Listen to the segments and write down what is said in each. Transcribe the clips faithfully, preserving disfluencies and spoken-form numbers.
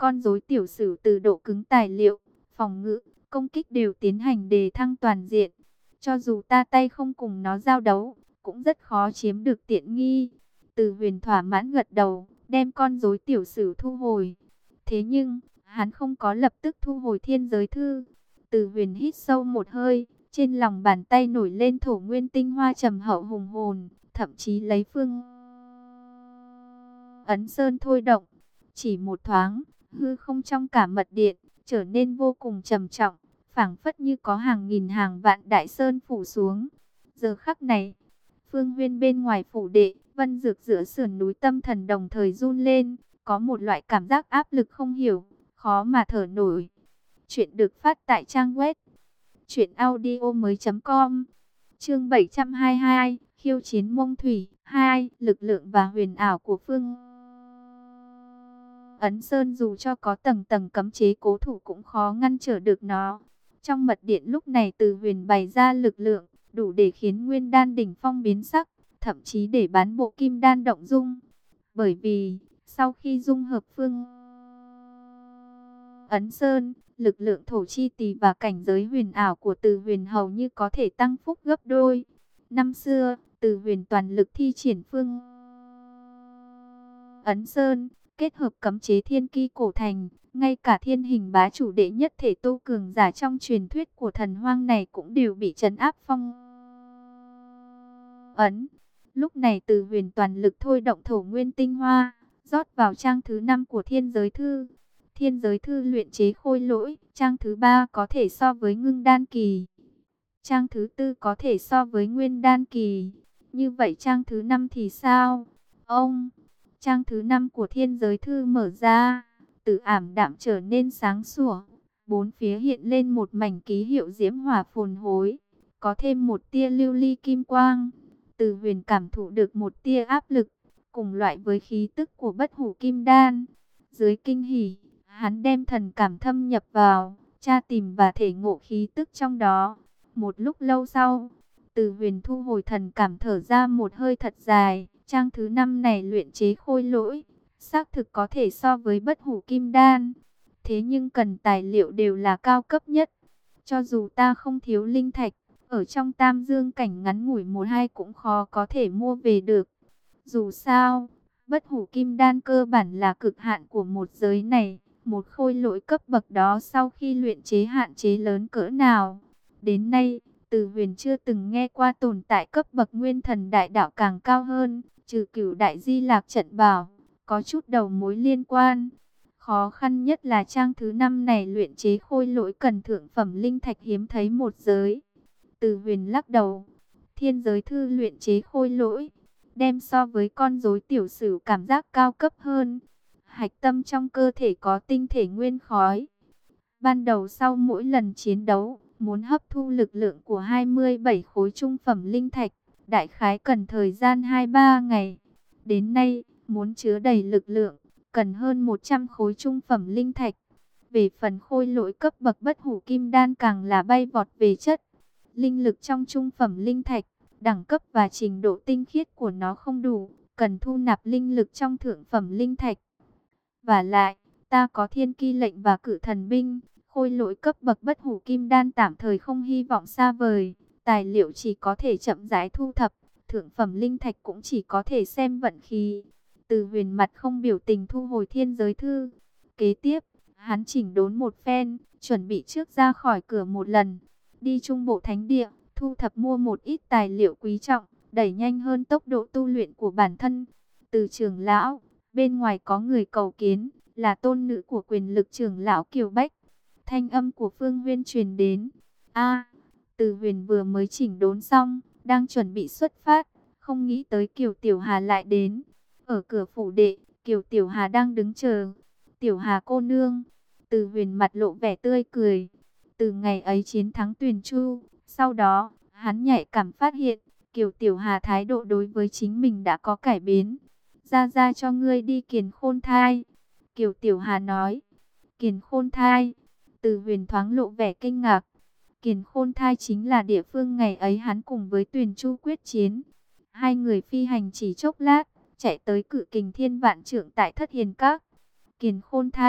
con rối tiểu sử từ độ cứng tài liệu, phòng ngự, công kích đều tiến hành đề thăng toàn diện. Cho dù ta tay không cùng nó giao đấu, cũng rất khó chiếm được tiện nghi. Từ Huyền thỏa mãn gật đầu, đem con rối tiểu sử thu hồi. Thế nhưng, hắn không có lập tức thu hồi thiên giới thư. Từ Huyền hít sâu một hơi, trên lòng bàn tay nổi lên thổ nguyên tinh hoa trầm hậu hùng hồn, thậm chí lấy phương ấn sơn thôi động. Chỉ một thoáng, hư không trong cả mật điện trở nên vô cùng trầm trọng, phảng phất như có hàng nghìn hàng vạn đại sơn phủ xuống. Giờ khắc này, phương huyên bên ngoài phủ đệ, Vân Dược giữa sườn núi tâm thần đồng thời run lên, có một loại cảm giác áp lực không hiểu, khó mà thở nổi. Chuyện được phát tại trang web truyện audio mới.com. Chương bảy trăm hai mươi hai, khiêu chiến Mông Thủy. Hai, lực lượng và huyền ảo của phương Ấn Sơn dù cho có tầng tầng cấm chế cố thủ cũng khó ngăn trở được nó. Trong mật điện lúc này Từ Huyền bày ra lực lượng, đủ để khiến nguyên đan đỉnh phong biến sắc, thậm chí để bán bộ kim đan động dung. Bởi vì, sau khi dung hợp phương Ấn Sơn, lực lượng thổ chi tỳ và cảnh giới huyền ảo của Từ Huyền hầu như có thể tăng phúc gấp đôi. Năm xưa, Từ Huyền toàn lực thi triển phương Ấn Sơn, kết hợp cấm chế thiên ki cổ thành, ngay cả thiên hình bá chủ đệ nhất thể tu cường giả trong truyền thuyết của thần hoang này cũng đều bị trấn áp phong ấn. Lúc này Từ Huyền toàn lực thôi động thổ nguyên tinh hoa, rót vào trang thứ năm của thiên giới thư. Thiên giới thư luyện chế khôi lỗi, trang thứ ba có thể so với ngưng đan kỳ, trang thứ tư có thể so với nguyên đan kỳ. Như vậy trang thứ năm thì sao? Ông, trang thứ năm của thiên giới thư mở ra, từ ảm đạm trở nên sáng sủa, bốn phía hiện lên một mảnh ký hiệu diễm hỏa phồn hối, có thêm một tia lưu ly kim quang. Từ Huyền cảm thụ được một tia áp lực, cùng loại với khí tức của bất hủ kim đan. Dưới kinh hỉ, hắn đem thần cảm thâm nhập vào, tra tìm và thể ngộ khí tức trong đó. Một lúc lâu sau, Từ Huyền thu hồi thần cảm, thở ra một hơi thật dài. Trang thứ năm này luyện chế khôi lỗi, xác thực có thể so với bất hủ kim đan. Thế nhưng cần tài liệu đều là cao cấp nhất. Cho dù ta không thiếu linh thạch, ở trong tam dương cảnh ngắn ngủi một hai cũng khó có thể mua về được. Dù sao, bất hủ kim đan cơ bản là cực hạn của một giới này. Một khôi lỗi cấp bậc đó sau khi luyện chế hạn chế lớn cỡ nào. Đến nay, Từ Huyền chưa từng nghe qua tồn tại cấp bậc nguyên thần đại đạo càng cao hơn, trừ Cửu Đại Di Lạc Trận Bảo, có chút đầu mối liên quan. Khó khăn nhất là trang thứ năm này luyện chế khôi lỗi cần thượng phẩm linh thạch hiếm thấy một giới. Từ Huyền lắc đầu, thiên giới thư luyện chế khôi lỗi, đem so với con rối tiểu sử cảm giác cao cấp hơn. Hạch tâm trong cơ thể có tinh thể nguyên khói. Ban đầu sau mỗi lần chiến đấu, muốn hấp thu lực lượng của hai mươi bảy khối trung phẩm linh thạch, đại khái cần thời gian hai ba ngày. Đến nay, muốn chứa đầy lực lượng, cần hơn một trăm khối trung phẩm linh thạch. Về phần khôi lỗi cấp bậc bất hủ kim đan càng là bay vọt về chất. Linh lực trong trung phẩm linh thạch, đẳng cấp và trình độ tinh khiết của nó không đủ, cần thu nạp linh lực trong thượng phẩm linh thạch. Và lại, ta có thiên ki lệnh và cử thần binh, khôi lỗi cấp bậc bất hủ kim đan tạm thời không hy vọng xa vời. Tài liệu chỉ có thể chậm rãi thu thập, thượng phẩm linh thạch cũng chỉ có thể xem vận khí. Từ Huyền mặt không biểu tình thu hồi thiên giới thư. Kế tiếp, hắn chỉnh đốn một phen, chuẩn bị trước ra khỏi cửa một lần. Đi trung bộ thánh địa, thu thập mua một ít tài liệu quý trọng, đẩy nhanh hơn tốc độ tu luyện của bản thân. Từ trưởng lão, bên ngoài có người cầu kiến, là tôn nữ của quyền lực trưởng lão Kiều Bách. Thanh âm của Phương Huyên truyền đến. A, Từ Huyền vừa mới chỉnh đốn xong, đang chuẩn bị xuất phát, không nghĩ tới Kiều Tiểu Hà lại đến. Ở cửa phủ đệ, Kiều Tiểu Hà đang đứng chờ. Tiểu Hà cô nương. Từ Huyền mặt lộ vẻ tươi cười. Từ ngày ấy chiến thắng Tuyền Chu, sau đó, hắn nhạy cảm phát hiện, Kiều Tiểu Hà thái độ đối với chính mình đã có cải biến. Ra ra cho ngươi đi Kiền Khôn Thai. Kiều Tiểu Hà nói. Kiền Khôn Thai. Từ Huyền thoáng lộ vẻ kinh ngạc. Kiền Khôn Thai chính là địa phương ngày ấy hắn cùng với Tuyền Chu quyết chiến. Hai người phi hành chỉ chốc lát, chạy tới Cự Kình Thiên Vạn Trượng tại Thất Hiền Các. Kiền Khôn Thai,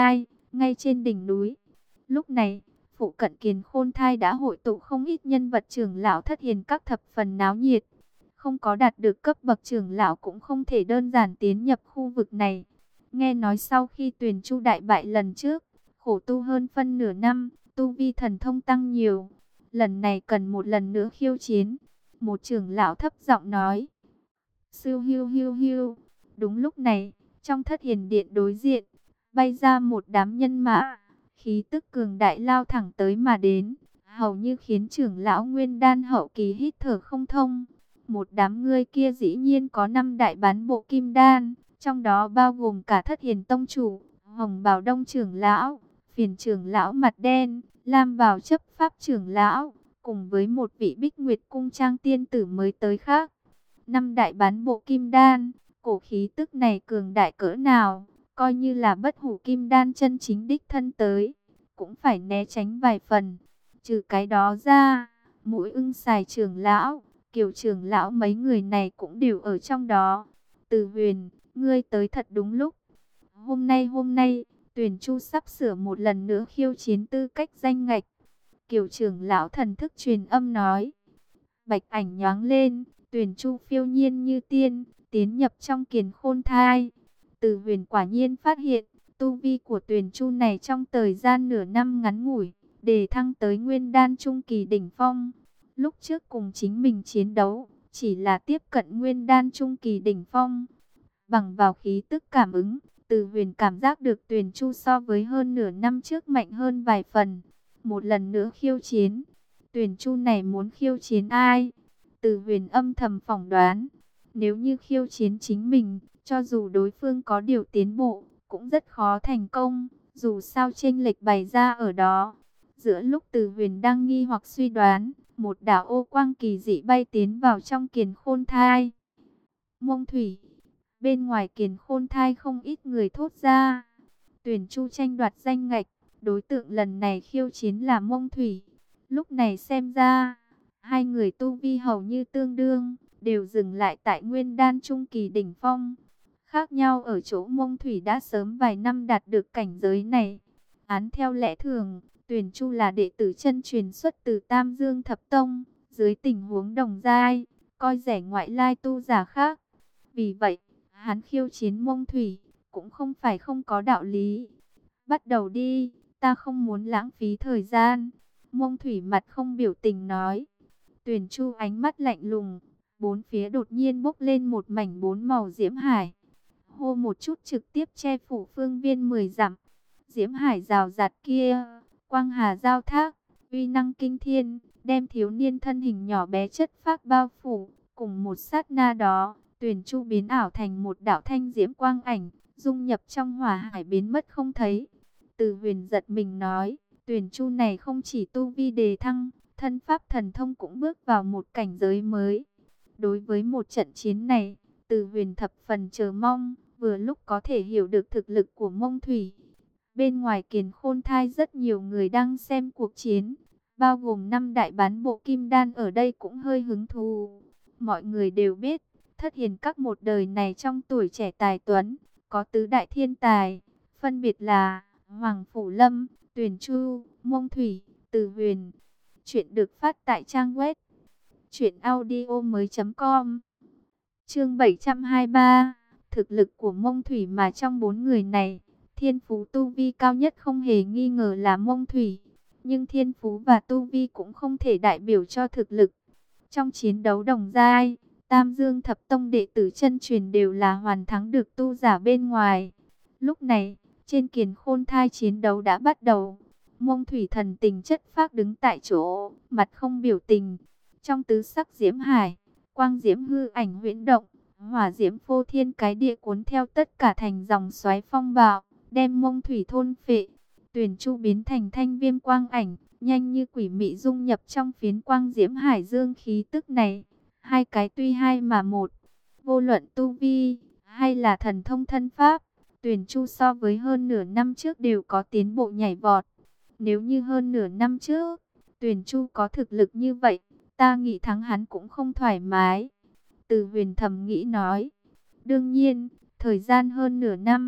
ngay trên đỉnh núi. Lúc này, phụ cận Kiền Khôn Thai đã hội tụ không ít nhân vật trưởng lão thất hiền các thập phần náo nhiệt. Không có đạt được cấp bậc trưởng lão cũng không thể đơn giản tiến nhập khu vực này. Nghe nói sau khi Tuyền Chu đại bại lần trước, khổ tu hơn phân nửa năm, tu vi thần thông tăng nhiều. Lần này cần một lần nữa khiêu chiến. Một trưởng lão thấp giọng nói. Siêu hiu hiu hiu. Đúng lúc này, trong thất hiền điện đối diện, bay ra một đám nhân mã. Khí tức cường đại lao thẳng tới mà đến, hầu như khiến trưởng lão Nguyên Đan hậu kỳ hít thở không thông. Một đám người kia dĩ nhiên có năm đại bán bộ kim đan, trong đó bao gồm cả thất hiền tông chủ, Hồng Bào Đông trưởng lão, Phiền trưởng lão mặt đen, Lam Bào chấp pháp trưởng lão, cùng với một vị Bích Nguyệt cung trang tiên tử mới tới khác. Năm đại bán bộ kim đan, cổ khí tức này cường đại cỡ nào, coi như là bất hủ kim đan chân chính đích thân tới, cũng phải né tránh vài phần. Trừ cái đó ra, Mũi Ưng Xài trưởng lão, Kiều trưởng lão mấy người này cũng đều ở trong đó. Từ Huyền, ngươi tới thật đúng lúc. Hôm nay hôm nay, Tuyền Chu sắp sửa một lần nữa khiêu chiến tư cách danh ngạch. Kiều trưởng lão thần thức truyền âm nói. Bạch ảnh nhoáng lên, Tuyền Chu phiêu nhiên như tiên, tiến nhập trong Kiền Khôn Thai. Từ Huyền quả nhiên phát hiện, tu vi của Tuyền Chu này trong thời gian nửa năm ngắn ngủi, đề thăng tới Nguyên Đan trung kỳ đỉnh phong. Lúc trước cùng chính mình chiến đấu, chỉ là tiếp cận Nguyên Đan trung kỳ đỉnh phong. Bằng vào khí tức cảm ứng, Từ Huyền cảm giác được Tuyền Chu so với hơn nửa năm trước mạnh hơn vài phần. Một lần nữa khiêu chiến, Tuyền Chu này muốn khiêu chiến ai? Từ Huyền âm thầm phỏng đoán, nếu như khiêu chiến chính mình, cho dù đối phương có điều tiến bộ, cũng rất khó thành công, dù sao chênh lệch bày ra ở đó. Giữa lúc Từ Huyền đang nghi hoặc suy đoán, một đạo ô quang kỳ dị bay tiến vào trong Kiền Khôn Thai. Mông Thủy, bên ngoài Kiền Khôn Thai không ít người thốt ra. Tuyền Chu tranh đoạt danh ngạch, đối tượng lần này khiêu chiến là Mông Thủy. Lúc này xem ra, hai người tu vi hầu như tương đương, đều dừng lại tại Nguyên Đan trung kỳ đỉnh phong. Khác nhau ở chỗ Mông Thủy đã sớm vài năm đạt được cảnh giới này. Án theo lẽ thường, Tuyền Chu là đệ tử chân truyền xuất từ Tam Dương Thập Tông, dưới tình huống đồng giai, coi rẻ ngoại lai tu giả khác. Vì vậy, hắn khiêu chiến Mông Thủy, cũng không phải không có đạo lý. Bắt đầu đi, ta không muốn lãng phí thời gian. Mông Thủy mặt không biểu tình nói. Tuyền Chu ánh mắt lạnh lùng, bốn phía đột nhiên bốc lên một mảnh bốn màu diễm hải. Hô một chút trực tiếp che phủ phương viên mười dặm. Diễm hải rào rạt kia, quang hà giao thác, uy năng kinh thiên, đem thiếu niên thân hình nhỏ bé chất phác bao phủ. Cùng một sát na đó, Tuyền Chu biến ảo thành một đạo thanh diễm quang ảnh, dung nhập trong hỏa hải biến mất không thấy. Từ Huyền giật mình nói, Tuyền Chu này không chỉ tu vi đề thăng, thân pháp thần thông cũng bước vào một cảnh giới mới. Đối với một trận chiến này, Từ Huyền thập phần chờ mong, vừa lúc có thể hiểu được thực lực của Mông Thủy. Bên ngoài Kiền Khôn Thai rất nhiều người đang xem cuộc chiến, bao gồm năm đại bán bộ kim đan ở đây cũng hơi hứng thú. Mọi người đều biết, thất hiền các một đời này trong tuổi trẻ tài tuấn, có tứ đại thiên tài, phân biệt là Hoàng Phủ Lâm, Tuyền Chu, Mông Thủy, Từ Huyền. Chuyện được phát tại trang web truyện audio mới chấm com. Chương bảy trăm hai mươi ba. Thực lực của Mông Thủy mà trong bốn người này, thiên phú tu vi cao nhất không hề nghi ngờ là Mông Thủy. Nhưng thiên phú và tu vi cũng không thể đại biểu cho thực lực. Trong chiến đấu đồng giai, Tam Dương Thập Tông đệ tử chân truyền đều là hoàn thắng được tu giả bên ngoài. Lúc này, trên Kiền Khôn Thai chiến đấu đã bắt đầu. Mông Thủy thần tình chất phác đứng tại chỗ, mặt không biểu tình. Trong tứ sắc diễm hải, quang diễm hư ảnh huyễn động, hỏa diễm phô thiên cái địa cuốn theo tất cả thành dòng xoáy phong bạo, đem Mông Thủy thôn phệ. Tuyền Chu biến thành thanh viêm quang ảnh, nhanh như quỷ mị dung nhập trong phiến quang diễm hải dương khí tức này. Hai cái tuy hai mà một, vô luận tu vi hay là thần thông thân pháp, Tuyền Chu so với hơn nửa năm trước đều có tiến bộ nhảy vọt. Nếu như hơn nửa năm trước, Tuyền Chu có thực lực như vậy, ta nghĩ thắng hắn cũng không thoải mái. Từ Huyền thầm nghĩ nói. Đương nhiên, thời gian hơn nửa năm,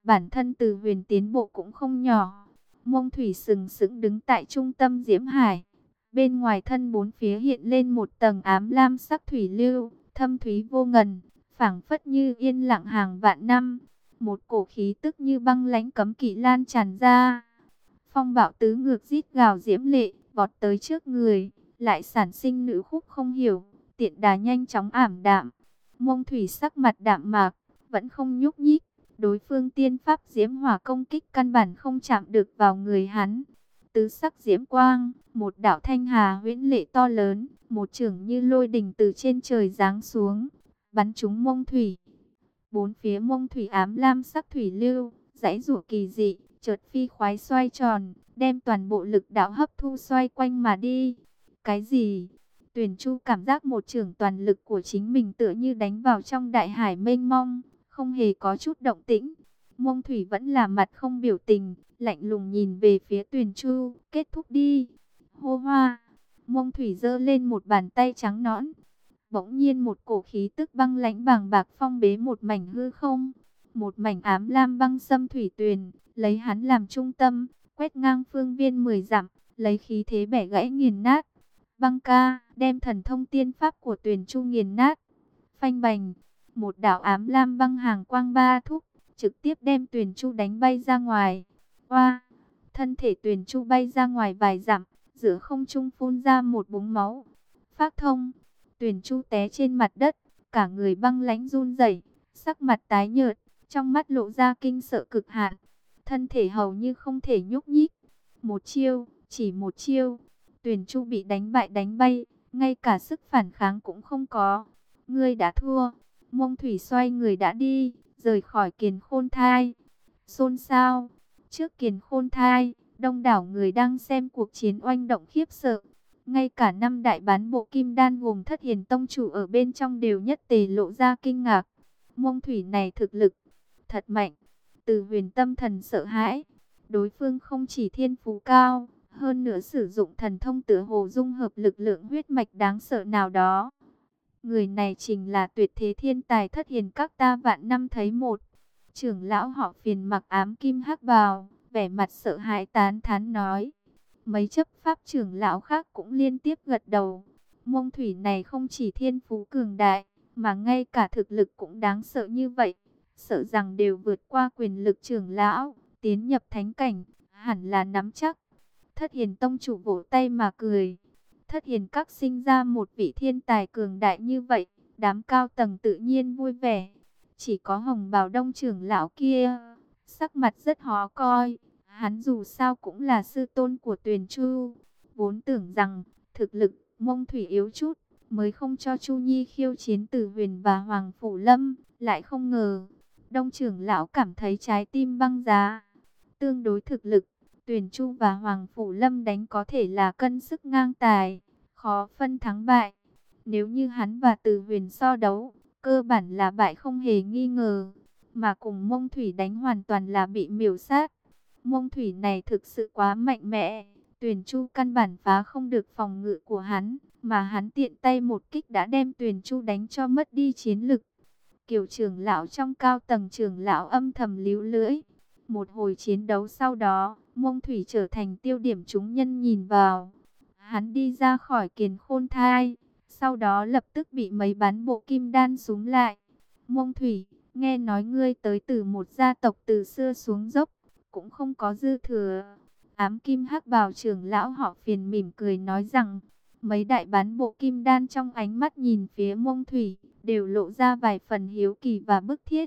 Bản thân Từ Huyền tiến bộ cũng không nhỏ. Mông Thủy sừng sững đứng tại trung tâm diễm hải. Bên ngoài thân bốn phía hiện lên một tầng ám lam sắc thủy lưu, thâm thúy vô ngần, phảng phất như yên lặng hàng vạn năm. Một cổ khí tức như băng lãnh cấm kỵ lan tràn ra. Phong bạo tứ ngược rít gào diễm lệ, vọt tới trước người, lại sản sinh nữ khúc không hiểu, tiện đà nhanh chóng ảm đạm. Mông Thủy sắc mặt đạm mạc, vẫn không nhúc nhích. Đối phương tiên pháp diễm hỏa công kích căn bản không chạm được vào người hắn. Tứ sắc diễm quang, một đạo thanh hà huyễn lệ to lớn, một chưởng như lôi đình từ trên trời giáng xuống, bắn trúng Mông Thủy. Bốn phía Mông Thủy ám lam sắc thủy lưu, dãy rủa kỳ dị, chợt phi khoái xoay tròn, đem toàn bộ lực đạo hấp thu xoay quanh mà đi. Cái gì? Tuyền Chu cảm giác một chưởng toàn lực của chính mình tựa như đánh vào trong đại hải mênh mông, không hề có chút động tĩnh. Mông Thủy vẫn là mặt không biểu tình, lạnh lùng nhìn về phía Tuyền Chu, kết thúc đi. Hô hoa, Mông Thủy giơ lên một bàn tay trắng nõn. Bỗng nhiên một cổ khí tức băng lãnh bàng bạc phong bế một mảnh hư không. Một mảnh ám lam băng xâm thủy tuyền, lấy hắn làm trung tâm, quét ngang phương viên mười dặm, lấy khí thế bẻ gãy nghiền nát. Băng ca, đem thần thông tiên pháp của Tuyền Chu nghiền nát. Phanh bành, một đạo ám lam băng hàng quang ba thúc, trực tiếp đem Tuyền Chu đánh bay ra ngoài. Oa, thân thể Tuyền Chu bay ra ngoài vài dặm, giữa không trung phun ra một búng máu. Phác thông, Tuyền Chu té trên mặt đất, cả người băng lãnh run rẩy, sắc mặt tái nhợt, trong mắt lộ ra kinh sợ cực hạn, thân thể hầu như không thể nhúc nhích. Một chiêu, chỉ một chiêu, Tuyền Chu bị đánh bại đánh bay, ngay cả sức phản kháng cũng không có. Ngươi đã thua. Mông Thủy xoay người đã đi, rời khỏi Kiền Khôn Thai. Xôn xao, trước Kiền Khôn Thai, đông đảo người đang xem cuộc chiến oanh động khiếp sợ. Ngay cả năm đại bán bộ kim đan gồm Thất Hiền tông chủ ở bên trong đều nhất tề lộ ra kinh ngạc. Mông Thủy này thực lực thật mạnh. Từ Huyền tâm thần sợ hãi. Đối phương không chỉ thiên phú cao, hơn nữa sử dụng thần thông tựa hồ dung hợp lực lượng huyết mạch đáng sợ nào đó. Người này chính là tuyệt thế thiên tài Thất Hiền các ta vạn năm thấy một. Trưởng lão họ Phiền mặc ám kim hắc bào, vẻ mặt sợ hãi tán thán nói. Mấy chấp pháp trưởng lão khác cũng liên tiếp gật đầu. Mông Thủy này không chỉ thiên phú cường đại, mà ngay cả thực lực cũng đáng sợ như vậy. Sợ rằng đều vượt qua quyền lực trưởng lão, tiến nhập thánh cảnh, hẳn là nắm chắc. Thất Hiền tông chủ vỗ tay mà cười. Thất Hiền các sinh ra một vị thiên tài cường đại như vậy, đám cao tầng tự nhiên vui vẻ. Chỉ có Hồng Bào Đông trưởng lão kia, sắc mặt rất khó coi. Hắn dù sao cũng là sư tôn của Tuyền Chu, vốn tưởng rằng thực lực Mông Thủy yếu chút, mới không cho Chu Nhi khiêu chiến Từ Huyền và Hoàng Phủ Lâm. Lại không ngờ, Đông trưởng lão cảm thấy trái tim băng giá. Tương đối thực lực, Tuyền Chu và Hoàng Phủ Lâm đánh có thể là cân sức ngang tài, khó phân thắng bại. Nếu như hắn và Từ Huyền so đấu, cơ bản là bại không hề nghi ngờ. Mà cùng Mông Thủy đánh hoàn toàn là bị miểu sát. Mông Thủy này thực sự quá mạnh mẽ. Tuyền Chu căn bản phá không được phòng ngự của hắn, mà hắn tiện tay một kích đã đem Tuyền Chu đánh cho mất đi chiến lực. Kiều trưởng lão trong cao tầng trưởng lão âm thầm líu lưỡi. Một hồi chiến đấu sau đó, Mông Thủy trở thành tiêu điểm chúng nhân nhìn vào. Hắn đi ra khỏi Kiền Khôn Thai, sau đó lập tức bị mấy bán bộ kim đan súm lại. Mông Thủy, nghe nói ngươi tới từ một gia tộc từ xưa xuống dốc, cũng không có dư thừa. Ám kim hắc bào trưởng lão họ Phiền mỉm cười nói rằng, mấy đại bán bộ kim đan trong ánh mắt nhìn phía Mông Thủy, đều lộ ra vài phần hiếu kỳ và bức thiết.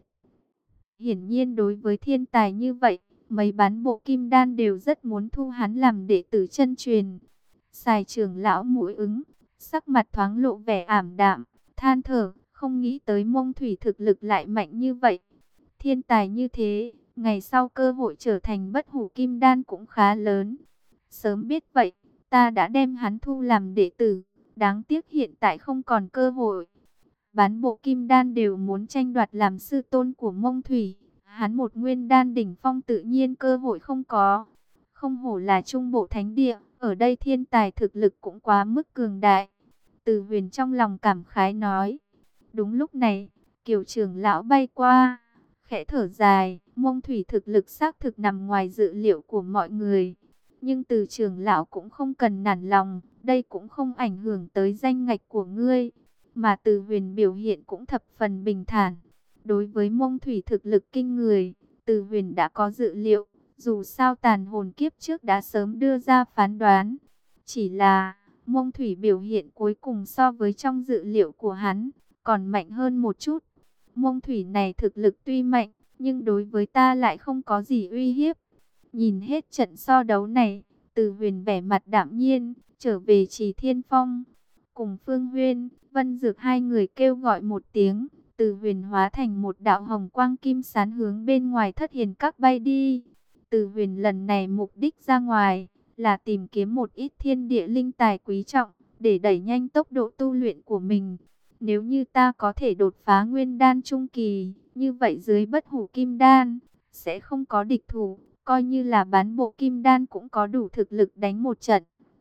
Hiển nhiên đối với thiên tài như vậy, mấy bán bộ kim đan đều rất muốn thu hắn làm đệ tử chân truyền. Sài trưởng lão mũi ứng, sắc mặt thoáng lộ vẻ ảm đạm, than thở, không nghĩ tới Mông Thủy thực lực lại mạnh như vậy. Thiên tài như thế, ngày sau cơ hội trở thành bất hủ kim đan cũng khá lớn. Sớm biết vậy, ta đã đem hắn thu làm đệ tử, đáng tiếc hiện tại không còn cơ hội. Bán bộ kim đan đều muốn tranh đoạt làm sư tôn của Mông Thủy. Hắn một nguyên đan đỉnh phong tự nhiên cơ hội không có. Không hổ là trung bộ thánh địa, ở đây thiên tài thực lực cũng quá mức cường đại. Từ Huyền trong lòng cảm khái nói. Đúng lúc này, Kiều trưởng lão bay qua, khẽ thở dài, Mông Thủy thực lực xác thực nằm ngoài dự liệu của mọi người. Nhưng Từ trưởng lão cũng không cần nản lòng, đây cũng không ảnh hưởng tới danh ngạch của ngươi. Mà Từ Huyền biểu hiện cũng thập phần bình thản. Đối với Mông Thủy thực lực kinh người, Từ Huyền đã có dự liệu, dù sao tàn hồn kiếp trước đã sớm đưa ra phán đoán. Chỉ là, Mông Thủy biểu hiện cuối cùng so với trong dự liệu của hắn, còn mạnh hơn một chút. Mông Thủy này thực lực tuy mạnh, nhưng đối với ta lại không có gì uy hiếp. Nhìn hết trận so đấu này, Từ Huyền vẻ mặt đạm nhiên, trở về Trì Thiên Phong. Cùng Phương Huyên, Vân Dược hai người kêu gọi một tiếng, Từ Huyền hóa thành một đạo hồng quang kim sán hướng bên ngoài Thất Hiền Các bay đi. Từ Huyền lần này mục đích ra ngoài là tìm kiếm một ít thiên địa linh tài quý trọng, để đẩy nhanh tốc độ tu luyện của mình. Nếu như ta có thể đột phá nguyên đan trung kỳ, như vậy dưới bất hủ kim đan, sẽ không có địch thủ, coi như là bán bộ kim đan cũng có đủ thực lực đánh một trận.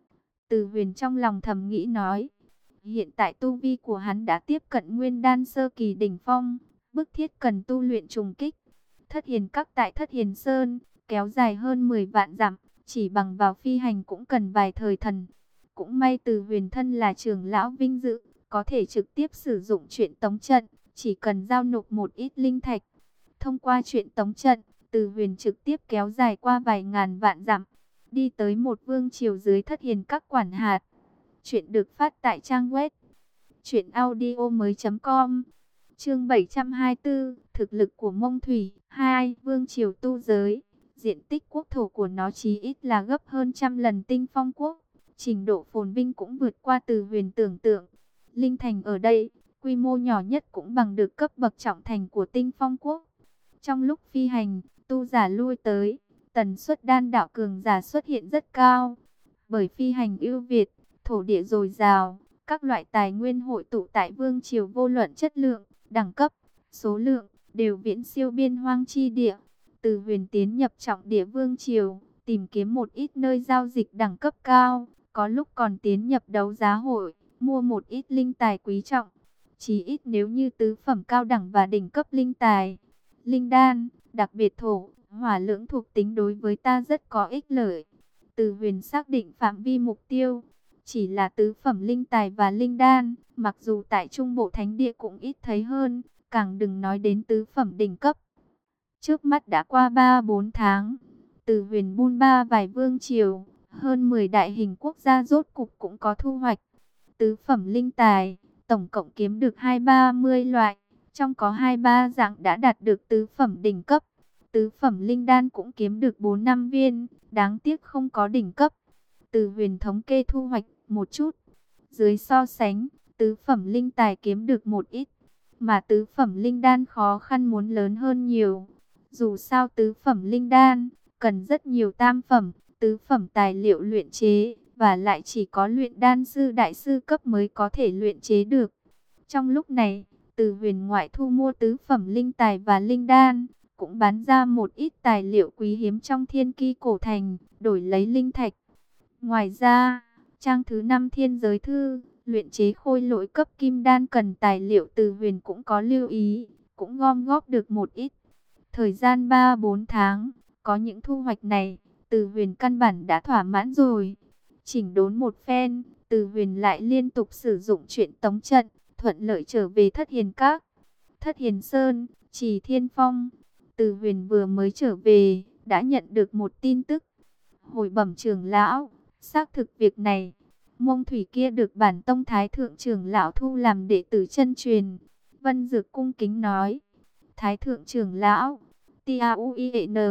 Từ Huyền trong lòng thầm nghĩ nói, hiện tại tu vi của hắn đã tiếp cận nguyên đan sơ kỳ đỉnh phong, bức thiết cần tu luyện trùng kích. Thất Hiền Các tại Thất Hiền Sơn, kéo dài hơn mười vạn dặm, chỉ bằng vào phi hành cũng cần vài thời thần. Cũng may Từ Huyền thân là trưởng lão vinh dự, có thể trực tiếp sử dụng truyện tống trận, chỉ cần giao nộp một ít linh thạch. Thông qua truyện tống trận, Từ Huyền trực tiếp kéo dài qua vài ngàn vạn dặm, đi tới một vương triều dưới Thất Hiền Các quản hạt. Chuyện được phát tại trang web truyện audio mới chấm com. Chương bảy trăm hai mươi tư, thực lực của Mông Thủy. Hai, vương triều tu giới. Diện tích quốc thổ của nó chí ít là gấp hơn trăm lần Tinh Phong quốc. Trình độ phồn vinh cũng vượt qua Từ Huyền tưởng tượng. Linh thành ở đây, quy mô nhỏ nhất cũng bằng được cấp bậc trọng thành của Tinh Phong quốc. Trong lúc phi hành, tu giả lui tới, tần suất đan đạo cường giả xuất hiện rất cao. Bởi phi hành ưu việt, thổ địa dồi dào, các loại tài nguyên hội tụ tại vương triều vô luận chất lượng, đẳng cấp, số lượng, đều viễn siêu biên hoang chi địa. Từ Huyền tiến nhập trọng địa vương triều, tìm kiếm một ít nơi giao dịch đẳng cấp cao, có lúc còn tiến nhập đấu giá hội, mua một ít linh tài quý trọng. Chỉ ít nếu như tứ phẩm cao đẳng và đỉnh cấp linh tài, linh đan, đặc biệt thổ, hỏa lưỡng thuộc tính đối với ta rất có ích lợi. Từ Huyền xác định phạm vi mục tiêu, chỉ là tứ phẩm linh tài và linh đan, mặc dù tại Trung Bộ Thánh Địa cũng ít thấy hơn, càng đừng nói đến tứ phẩm đỉnh cấp. Trước mắt đã qua ba bốn tháng, Từ Huyền buôn ba vài vương triều, hơn mười đại hình quốc gia rốt cục cũng có thu hoạch. Tứ phẩm linh tài, tổng cộng kiếm được hai ba mươi loại, trong có hai ba dạng đã đạt được tứ phẩm đỉnh cấp. Tứ phẩm linh đan cũng kiếm được bốn năm viên, đáng tiếc không có đỉnh cấp. Từ Huyền thống kê thu hoạch một chút. Dưới so sánh, tứ phẩm linh tài kiếm được một ít, mà tứ phẩm linh đan khó khăn muốn lớn hơn nhiều. Dù sao tứ phẩm linh đan cần rất nhiều tam phẩm, tứ phẩm tài liệu luyện chế, và lại chỉ có luyện đan sư đại sư cấp mới có thể luyện chế được. Trong lúc này, Từ Huyền ngoại thu mua tứ phẩm linh tài và linh đan, cũng bán ra một ít tài liệu quý hiếm trong thiên ki cổ thành, đổi lấy linh thạch. Ngoài ra, trang thứ năm thiên giới thư, luyện chế khôi lỗi cấp kim đan cần tài liệu Từ Huyền cũng có lưu ý, cũng gom góp được một ít. Thời gian ba bốn tháng, có những thu hoạch này, Từ Huyền căn bản đã thỏa mãn rồi. Chỉnh đốn một phen, Từ Huyền lại liên tục sử dụng truyện tống trận, thuận lợi trở về Thất Hiền Các, Thất Hiền Sơn, Trì Thiên Phong. Từ Huyền vừa mới trở về, đã nhận được một tin tức. Hồi bẩm trưởng lão, xác thực việc này, Mông Thủy kia được bản tông thái thượng trưởng lão thu làm đệ tử chân truyền. Vân Dược cung kính nói, thái thượng trưởng lão, T A U I E N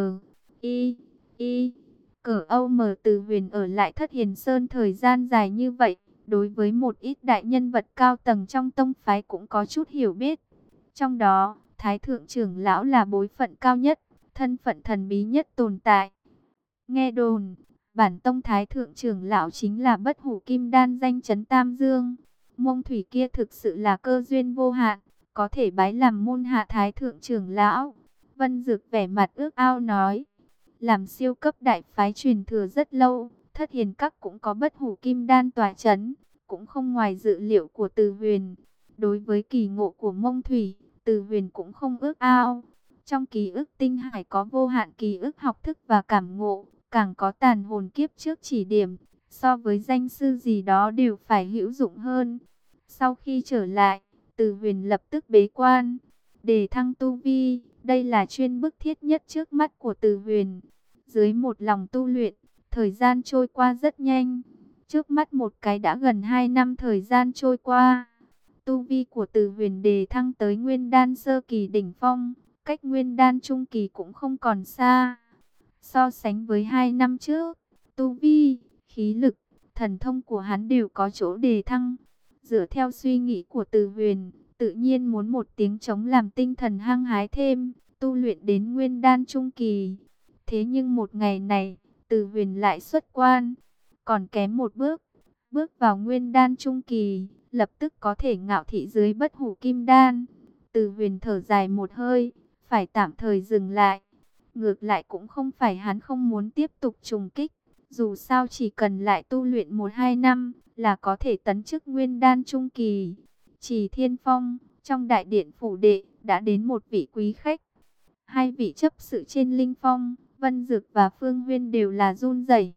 I I Cờ Âu mờ Từ Huyền ở lại Thất Hiền Sơn thời gian dài như vậy, đối với một ít đại nhân vật cao tầng trong tông phái cũng có chút hiểu biết. Trong đó, thái thượng trưởng lão là bối phận cao nhất, thân phận thần bí nhất tồn tại. Nghe đồn, bản tông thái thượng trưởng lão chính là bất hủ kim đan danh chấn Tam Dương. Mông Thủy kia thực sự là cơ duyên vô hạn, có thể bái làm môn hạ thái thượng trưởng lão. Vân Dược vẻ mặt ước ao nói, làm siêu cấp đại phái truyền thừa rất lâu, Thất Hiền Các cũng có bất hủ kim đan tỏa chấn, cũng không ngoài dự liệu của Từ Huyền. Đối với kỳ ngộ của Mông Thủy, Từ Huyền cũng không ước ao, Trong ký ức tinh hải có vô hạn ký ức học thức và cảm ngộ, càng có tàn hồn kiếp trước chỉ điểm, so với danh sư gì đó đều phải hữu dụng hơn. Sau khi trở lại, Từ Huyền lập tức bế quan, để thăng tu vi, đây là chuyên bức thiết nhất trước mắt của Từ Huyền. Dưới một lòng tu luyện, thời gian trôi qua rất nhanh. Trước mắt một cái đã gần hai năm thời gian trôi qua. Tu vi của Từ Huyền đề thăng tới Nguyên Đan sơ kỳ đỉnh phong, cách Nguyên Đan trung kỳ cũng không còn xa. So sánh với hai năm trước, tu vi, khí lực, thần thông của hắn đều có chỗ đề thăng. Dựa theo suy nghĩ của Từ Huyền, tự nhiên muốn một tiếng trống làm tinh thần hăng hái thêm, tu luyện đến Nguyên Đan trung kỳ. Thế nhưng một ngày này, Từ Huyền lại xuất quan, còn kém một bước, bước vào Nguyên Đan trung kỳ, lập tức có thể ngạo thị dưới Bất Hủ Kim Đan. Từ Huyền thở dài một hơi, phải tạm thời dừng lại. Ngược lại cũng không phải hắn không muốn tiếp tục trùng kích, dù sao chỉ cần lại tu luyện một hai năm là có thể tấn chức Nguyên Đan trung kỳ. Chỉ Thiên Phong, trong đại điện phủ đệ, đã đến một vị quý khách. Hai vị chấp sự trên linh phong, Vân Dược và Phương Huyên đều là run rẩy.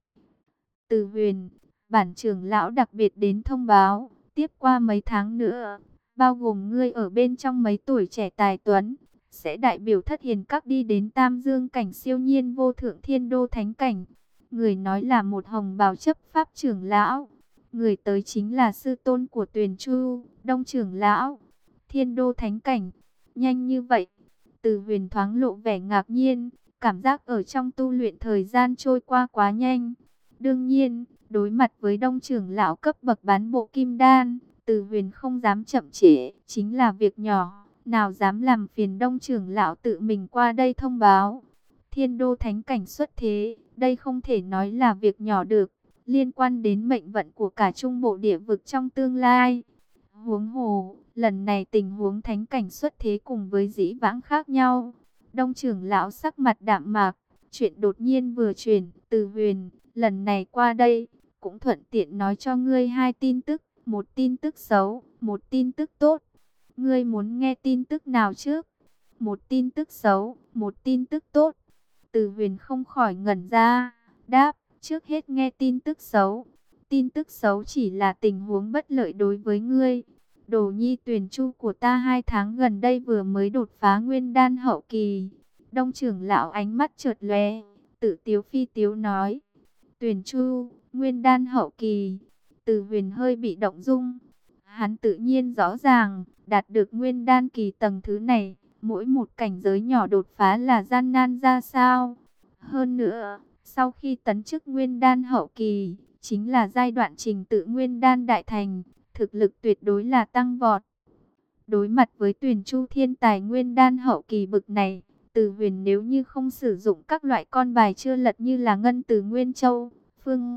Từ Huyền, bản trưởng lão đặc biệt đến thông báo, tiếp qua mấy tháng nữa, bao gồm ngươi ở bên trong mấy tuổi trẻ tài tuấn, sẽ đại biểu Thất Hiền Các đi đến Tam Dương cảnh siêu nhiên vô thượng thiên đô thánh cảnh. Người nói là một hồng bào chấp pháp trưởng lão. Người tới chính là sư tôn của Tuyền Chu, Đông trưởng lão. Thiên đô thánh cảnh, nhanh như vậy. Từ Huyền thoáng lộ vẻ ngạc nhiên, cảm giác ở trong tu luyện thời gian trôi qua quá nhanh. Đương nhiên, đối mặt với Đông trưởng lão cấp bậc bán bộ kim đan, Từ Huyền không dám chậm trễ, chính là việc nhỏ, nào dám làm phiền Đông trưởng lão tự mình qua đây thông báo. Thiên đô thánh cảnh xuất thế, đây không thể nói là việc nhỏ được, liên quan đến mệnh vận của cả trung bộ địa vực trong tương lai. Huống hồ, lần này tình huống thánh cảnh xuất thế cùng với dĩ vãng khác nhau. Đông trưởng lão sắc mặt đạm mạc, chuyện đột nhiên vừa chuyển. Từ Huyền, lần này qua đây, cũng thuận tiện nói cho ngươi hai tin tức, một tin tức xấu, một tin tức tốt. Ngươi muốn nghe tin tức nào trước? Một tin tức xấu, một tin tức tốt. Từ Huyền không khỏi ngẩn ra, đáp, trước hết nghe tin tức xấu. Tin tức xấu chỉ là tình huống bất lợi đối với ngươi. Đồ nhi Tuyền Chu của ta hai tháng gần đây vừa mới đột phá Nguyên Đan hậu kỳ. Đông trưởng lão ánh mắt chợt lóe, tự tiếu phi tiếu nói, Tuyền Chu, Nguyên Đan hậu kỳ. Từ Huyền hơi bị động dung. Hắn tự nhiên rõ ràng, đạt được Nguyên Đan kỳ tầng thứ này, mỗi một cảnh giới nhỏ đột phá là gian nan ra sao. Hơn nữa, sau khi tấn chức Nguyên Đan hậu kỳ, chính là giai đoạn trình tự Nguyên Đan đại thành, thực lực tuyệt đối là tăng vọt. Đối mặt với Tuyền Chu thiên tài Nguyên Đan hậu kỳ bực này, Từ Huyền nếu như không sử dụng các loại con bài chưa lật như là Ngân Từ Nguyên Châu, Phương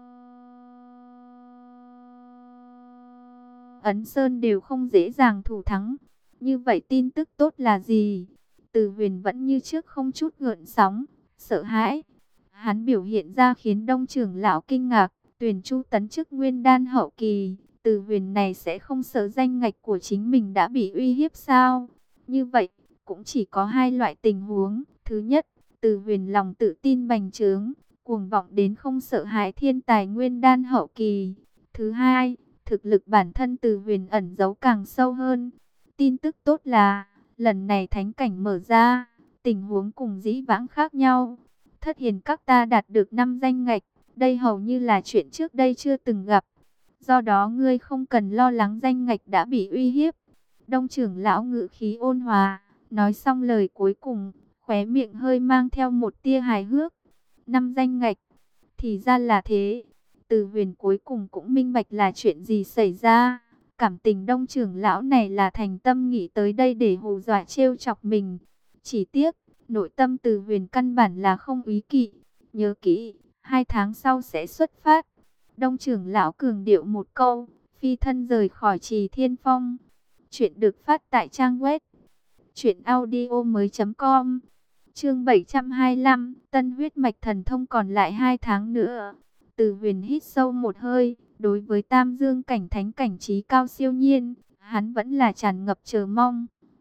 Ấn Sơn đều không dễ dàng thủ thắng. Như vậy tin tức tốt là gì? Từ Huyền vẫn như trước không chút gợn sóng, sợ hãi. Hắn biểu hiện ra khiến Đông trưởng lão kinh ngạc. Tuyền Chu tấn chức Nguyên Đan hậu kỳ, Từ Huyền này sẽ không sợ danh ngạch của chính mình đã bị uy hiếp sao? Như vậy, cũng chỉ có hai loại tình huống. Thứ nhất, Từ Huyền lòng tự tin bành trướng, cuồng vọng đến không sợ hãi thiên tài Nguyên Đan hậu kỳ. Thứ hai, thực lực bản thân Từ Huyền ẩn giấu càng sâu hơn. Tin tức tốt là, lần này thánh cảnh mở ra, tình huống cùng dĩ vãng khác nhau. Thất Hiền Các ta đạt được năm danh ngạch, đây hầu như là chuyện trước đây chưa từng gặp. Do đó ngươi không cần lo lắng danh ngạch đã bị uy hiếp. Đông trưởng lão ngữ khí ôn hòa, nói xong lời cuối cùng, khóe miệng hơi mang theo một tia hài hước. Năm danh ngạch, thì ra là thế. Từ Huyền cuối cùng cũng minh bạch là chuyện gì xảy ra. Cảm tình Đông trưởng lão này là thành tâm nghĩ tới đây để hù dọa trêu chọc mình. Chỉ tiếc, nội tâm Từ Huyền căn bản là không ý kỵ. Nhớ kỹ, hai tháng sau sẽ xuất phát. Đông trưởng lão cường điệu một câu, phi thân rời khỏi Trì Thiên Phong. Chuyện được phát tại trang web truyện audio mới chấm com. Chương bảy trăm hai mươi lăm, Tân huyết mạch thần thông còn lại hai tháng nữa. Từ Huyền hít sâu một hơi, đối với Tam Dương cảnh thánh cảnh trí cao siêu nhiên, hắn vẫn là tràn ngập chờ mong.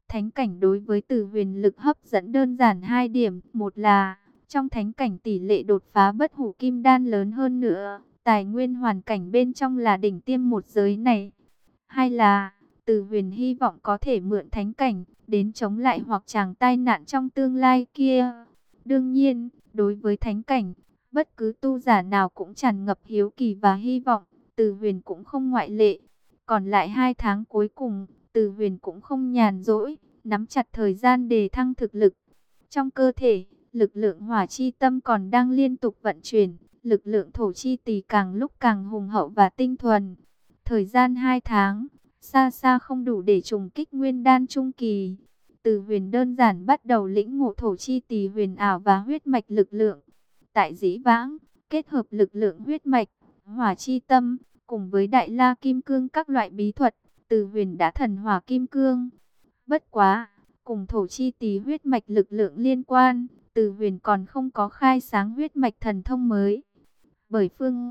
Thánh cảnh đối với Từ Huyền lực hấp dẫn đơn giản hai điểm. Một là trong thánh cảnh tỷ lệ đột phá bất hủ kim đan lớn hơn nữa. Tài nguyên hoàn cảnh bên trong là đỉnh tiêm một giới này. Hai là Từ Huyền hy vọng có thể mượn thánh cảnh đến chống lại hoặc chàng tai nạn trong tương lai kia. Đương nhiên, đối với thánh cảnh, bất cứ tu giả nào cũng tràn ngập hiếu kỳ và hy vọng. Từ Huyền cũng không ngoại lệ. Còn lại hai tháng cuối cùng, Từ Huyền cũng không nhàn rỗi, nắm chặt thời gian để thăng thực lực. Trong cơ thể, lực lượng hỏa chi tâm còn đang liên tục vận chuyển, lực lượng thổ chi tỳ càng lúc càng hùng hậu và tinh thuần. Thời gian hai tháng, xa xa không đủ để trùng kích nguyên đan trung kỳ. Từ Huyền đơn giản bắt đầu lĩnh ngộ thổ chi tỳ huyền ảo và huyết mạch lực lượng. Tại Dĩ Vãng, kết hợp lực lượng huyết mạch, hỏa chi tâm, cùng với đại la kim cương các loại bí thuật, Từ Huyền đã thần hỏa kim cương. Bất quá, cùng thổ chi tỳ huyết mạch lực lượng liên quan, Từ Huyền còn không có khai sáng huyết mạch thần thông mới. Bởi phương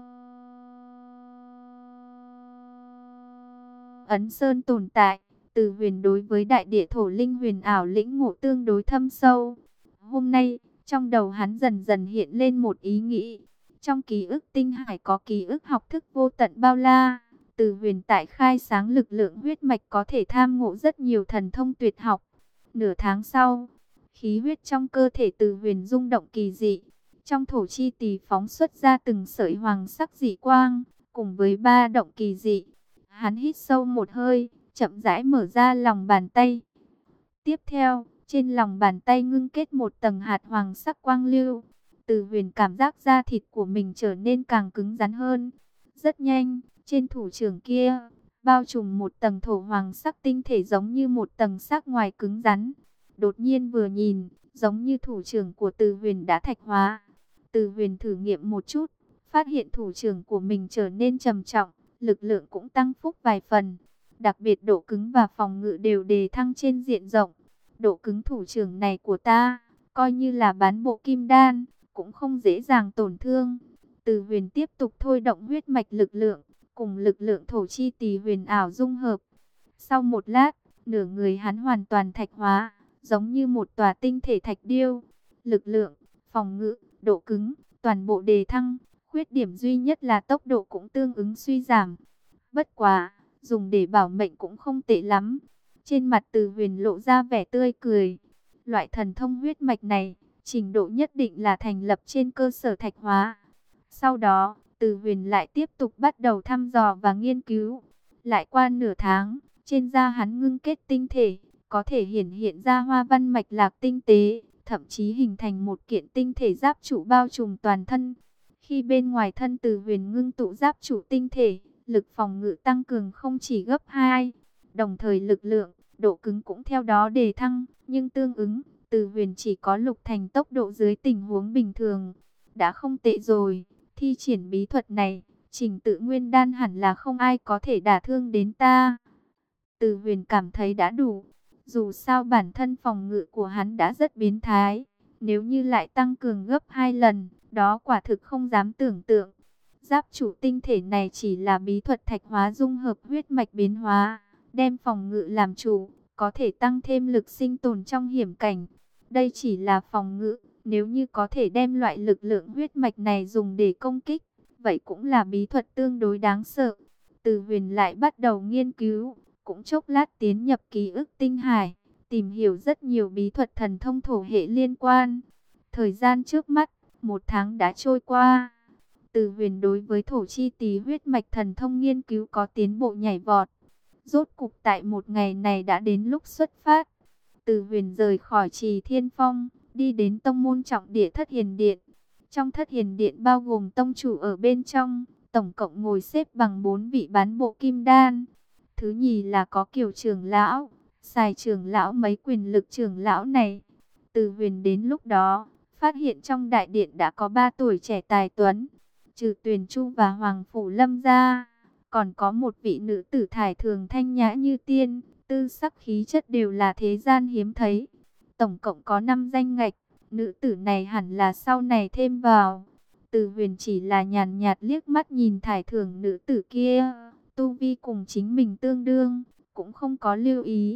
Ấn Sơn tồn tại, Từ Huyền đối với đại địa thổ linh huyền ảo lĩnh ngộ tương đối thâm sâu. Hôm nay, trong đầu hắn dần dần hiện lên một ý nghĩ. Trong ký ức tinh hải có ký ức học thức vô tận bao la. Từ Huyền tại khai sáng lực lượng huyết mạch có thể tham ngộ rất nhiều thần thông tuyệt học. Nửa tháng sau, khí huyết trong cơ thể Từ Huyền rung động kỳ dị. Trong thổ chi tỳ phóng xuất ra từng sợi hoàng sắc dị quang, cùng với ba động kỳ dị. Hắn hít sâu một hơi, chậm rãi mở ra lòng bàn tay. Tiếp theo, trên lòng bàn tay ngưng kết một tầng hạt hoàng sắc quang lưu. Từ Huyền cảm giác da thịt của mình trở nên càng cứng rắn hơn. Rất nhanh, trên thủ trưởng kia, bao trùm một tầng thổ hoàng sắc tinh thể giống như một tầng sắc ngoài cứng rắn. Đột nhiên vừa nhìn, giống như thủ trưởng của Từ Huyền đã thạch hóa. Từ Huyền thử nghiệm một chút, phát hiện thủ trưởng của mình trở nên trầm trọng, lực lượng cũng tăng phúc vài phần. Đặc biệt độ cứng và phòng ngự đều đề thăng trên diện rộng. Độ cứng thủ trưởng này của ta, coi như là bán bộ kim đan, cũng không dễ dàng tổn thương. Từ Huyền tiếp tục thôi động huyết mạch lực lượng, cùng lực lượng thổ chi tỳ huyền ảo dung hợp. Sau một lát, nửa người hắn hoàn toàn thạch hóa, giống như một tòa tinh thể thạch điêu. Lực lượng, phòng ngự, độ cứng, toàn bộ đề thăng. Khuyết điểm duy nhất là tốc độ cũng tương ứng suy giảm. Bất quá, dùng để bảo mệnh cũng không tệ lắm. Trên mặt Từ Huyền lộ ra vẻ tươi cười. Loại thần thông huyết mạch này, trình độ nhất định là thành lập trên cơ sở thạch hóa. Sau đó, Từ Huyền lại tiếp tục bắt đầu thăm dò và nghiên cứu. Lại qua nửa tháng, trên da hắn ngưng kết tinh thể, có thể hiển hiện ra hoa văn mạch lạc tinh tế, thậm chí hình thành một kiện tinh thể giáp trụ bao trùm toàn thân. Khi bên ngoài thân Từ Huyền ngưng tụ giáp trụ tinh thể, lực phòng ngự tăng cường không chỉ gấp hai, đồng thời lực lượng, độ cứng cũng theo đó đề thăng, nhưng tương ứng, Từ Huyền chỉ có lục thành tốc độ dưới tình huống bình thường. Đã không tệ rồi, thi triển bí thuật này, trình tự nguyên đan hẳn là không ai có thể đả thương đến ta. Từ Huyền cảm thấy đã đủ, dù sao bản thân phòng ngự của hắn đã rất biến thái, nếu như lại tăng cường gấp hai lần, đó quả thực không dám tưởng tượng. Giáp trụ tinh thể này chỉ là bí thuật thạch hóa dung hợp huyết mạch biến hóa, đem phòng ngự làm chủ, có thể tăng thêm lực sinh tồn trong hiểm cảnh. Đây chỉ là phòng ngự, nếu như có thể đem loại lực lượng huyết mạch này dùng để công kích, vậy cũng là bí thuật tương đối đáng sợ. Từ Huyền lại bắt đầu nghiên cứu, cũng chốc lát tiến nhập ký ức tinh hải, tìm hiểu rất nhiều bí thuật thần thông thổ hệ liên quan. Thời gian trước mắt, một tháng đã trôi qua. Từ Huyền đối với thổ chi tỳ huyết mạch thần thông nghiên cứu có tiến bộ nhảy vọt. Rốt cục tại một ngày này đã đến lúc xuất phát. Từ Huyền rời khỏi Trì Thiên Phong, đi đến tông môn trọng địa Thất Hiền Điện. Trong Thất Hiền Điện bao gồm tông chủ ở bên trong, tổng cộng ngồi xếp bằng bốn vị bán bộ kim đan. Thứ nhì là có Kiều trưởng lão, Sài trưởng lão mấy quyền lực trưởng lão này. Từ Huyền đến lúc đó, phát hiện trong đại điện đã có ba tuổi trẻ tài tuấn, trừ Tuyền Chu và Hoàng Phủ Lâm ra, còn có một vị nữ tử thải thường thanh nhã như tiên, tư sắc khí chất đều là thế gian hiếm thấy. Tổng cộng có năm danh ngạch, nữ tử này hẳn là sau này thêm vào. Từ Huyền chỉ là nhàn nhạt liếc mắt nhìn thải thường nữ tử kia, tu vi cùng chính mình tương đương, cũng không có lưu ý.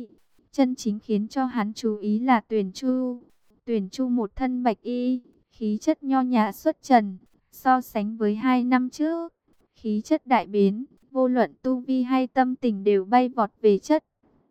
Chân chính khiến cho hắn chú ý là Tuyền Chu. Tuyền Chu một thân bạch y, khí chất nho nhã xuất trần, so sánh với hai năm trước, khí chất đại biến, vô luận tu vi hay tâm tình đều bay vọt về chất.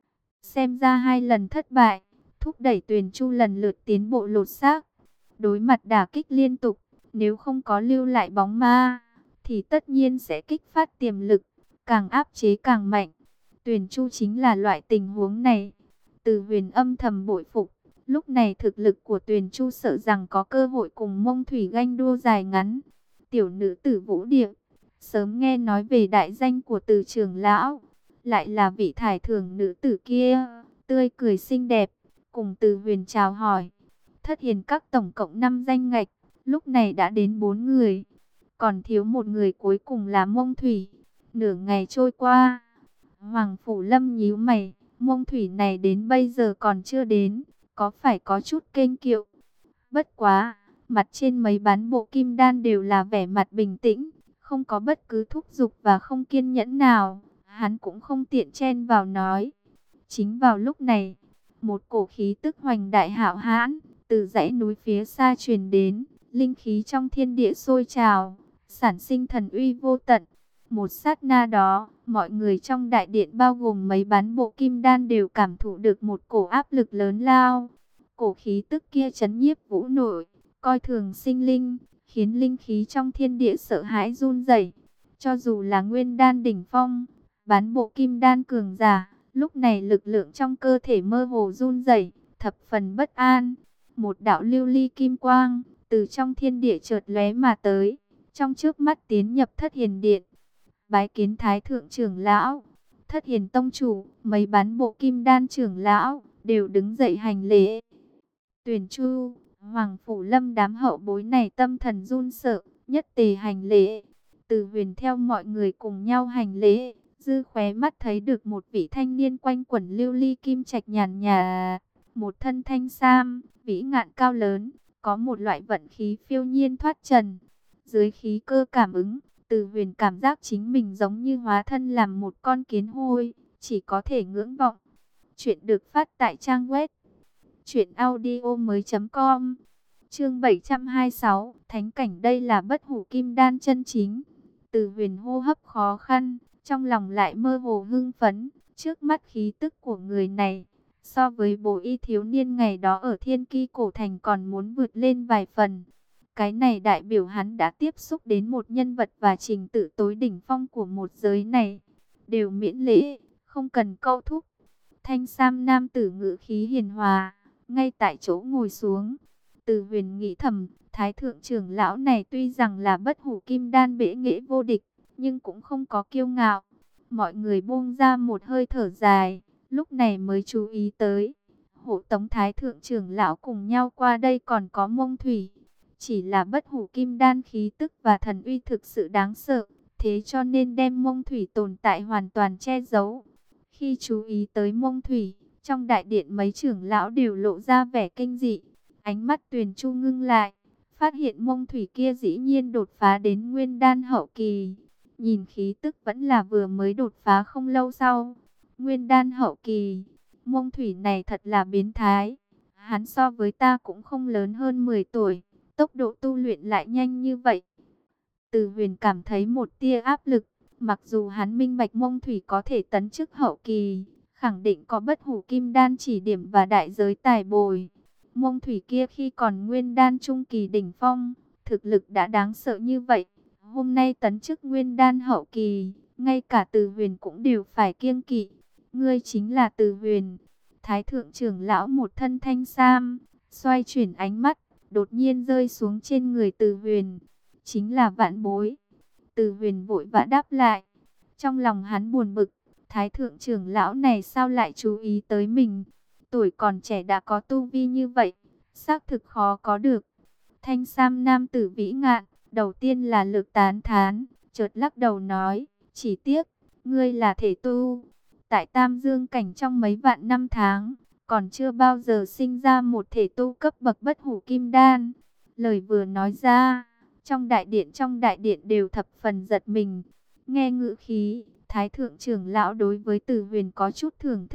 Xem ra hai lần thất bại, thúc đẩy Tuyền Chu lần lượt tiến bộ lột xác. Đối mặt đả kích liên tục, nếu không có lưu lại bóng ma, thì tất nhiên sẽ kích phát tiềm lực, càng áp chế càng mạnh. Tuyền Chu chính là loại tình huống này. Từ Huyền âm thầm bội phục, lúc này thực lực của Tuyền Chu sợ rằng có cơ hội cùng Mông Thủy ganh đua dài ngắn. Tiểu nữ tử Vũ Điệp, sớm nghe nói về đại danh của Từ trưởng lão, lại là vị thải thưởng nữ tử kia, tươi cười xinh đẹp, cùng Từ Huyền chào hỏi. Thất hiền các tổng cộng năm danh ngạch, lúc này đã đến bốn người, còn thiếu một người cuối cùng là Mông Thủy. Nửa ngày trôi qua, Hoàng Phủ Lâm nhíu mày, Mông Thủy này đến bây giờ còn chưa đến, có phải có chút kênh kiệu. Bất quá, mặt trên mấy bán bộ kim đan đều là vẻ mặt bình tĩnh, không có bất cứ thúc giục và không kiên nhẫn nào, hắn cũng không tiện chen vào nói. Chính vào lúc này, một cổ khí tức hoành đại hạo hãn từ dãy núi phía xa truyền đến, linh khí trong thiên địa sôi trào, sản sinh thần uy vô tận. Một sát na đó, mọi người trong đại điện bao gồm mấy bán bộ kim đan đều cảm thụ được một cổ áp lực lớn lao. Cổ khí tức kia chấn nhiếp vũ nội, coi thường sinh linh, khiến linh khí trong thiên địa sợ hãi run rẩy. Cho dù là nguyên đan đỉnh phong, bán bộ kim đan cường giả, lúc này lực lượng trong cơ thể mơ hồ run rẩy, thập phần bất an. Một đạo lưu ly kim quang từ trong thiên địa chợt lóe mà tới, trong chớp mắt tiến nhập Thất Hiền điện. Bái kiến Thái thượng trưởng lão. Thất Hiền tông chủ, mấy bán bộ kim đan trưởng lão đều đứng dậy hành lễ. Tuyền Chu, Hoàng Phủ Lâm đám hậu bối này tâm thần run sợ, nhất tề hành lễ. Từ Huyền theo mọi người cùng nhau hành lễ, dư khóe mắt thấy được một vị thanh niên quanh quẩn lưu ly kim trạch nhàn nhà, một thân thanh sam, vĩ ngạn cao lớn, có một loại vận khí phiêu nhiên thoát trần. Dưới khí cơ cảm ứng, Từ Huyền cảm giác chính mình giống như hóa thân làm một con kiến hôi, chỉ có thể ngưỡng vọng. Chuyện được phát tại trang web truyện audio mới chấm com. Chương bảy trăm hai mươi sáu, thánh cảnh đây là bất hủ kim đan chân chính. Từ Huyền hô hấp khó khăn, trong lòng lại mơ hồ hưng phấn, trước mắt khí tức của người này, so với Bồ Y thiếu niên ngày đó ở Thiên Ki cổ thành còn muốn vượt lên vài phần. Cái này đại biểu hắn đã tiếp xúc đến một nhân vật và trình tự tối đỉnh phong của một giới này. Đều miễn lễ, không cần câu thúc. Thanh sam nam tử ngữ khí hiền hòa, ngay tại chỗ ngồi xuống. Từ Huyền nghĩ thầm, Thái thượng trưởng lão này tuy rằng là bất hủ kim đan bệ nghệ vô địch, nhưng cũng không có kiêu ngạo. Mọi người buông ra một hơi thở dài, lúc này mới chú ý tới. Hộ tống Thái thượng trưởng lão cùng nhau qua đây còn có Mông Thủy. Chỉ là bất hủ kim đan khí tức và thần uy thực sự đáng sợ, thế cho nên đem Mông Thủy tồn tại hoàn toàn che giấu. Khi chú ý tới Mông Thủy, trong đại điện mấy trưởng lão đều lộ ra vẻ kinh dị. Ánh mắt Tuyền Chu ngưng lại, phát hiện Mông Thủy kia dĩ nhiên đột phá đến nguyên đan hậu kỳ. Nhìn khí tức vẫn là vừa mới đột phá không lâu sau. Nguyên đan hậu kỳ, Mông Thủy này thật là biến thái. Hắn so với ta cũng không lớn hơn mười tuổi, tốc độ tu luyện lại nhanh như vậy. Từ Huyền cảm thấy một tia áp lực, mặc dù hắn minh bạch Mông Thủy có thể tấn chức hậu kỳ, khẳng định có bất hủ kim đan chỉ điểm và đại giới tài bồi. Mông Thủy kia khi còn nguyên đan trung kỳ đỉnh phong, thực lực đã đáng sợ như vậy. Hôm nay tấn chức nguyên đan hậu kỳ, ngay cả Từ Huyền cũng đều phải kiêng kỵ. Ngươi chính là Từ Huyền. Thái thượng trưởng lão một thân thanh sam, xoay chuyển ánh mắt, đột nhiên rơi xuống trên người Từ Huyền. Chính là vạn bối. Từ Huyền vội vã đáp lại. Trong lòng hắn buồn bực, Thái thượng trưởng lão này sao lại chú ý tới mình? Tuổi còn trẻ đã có tu vi như vậy, xác thực khó có được. Thanh sam nam tử vĩ ngạn, đầu tiên là lực tán thán, chợt lắc đầu nói, chỉ tiếc, ngươi là thể tu. Tại Tam Dương cảnh trong mấy vạn năm tháng, còn chưa bao giờ sinh ra một thể tu cấp bậc bất hủ kim đan. Lời vừa nói ra, trong đại điện trong đại điện đều thập phần giật mình. Nghe ngữ khí, Thái thượng trưởng lão đối với Từ Huyền có chút thưởng thức,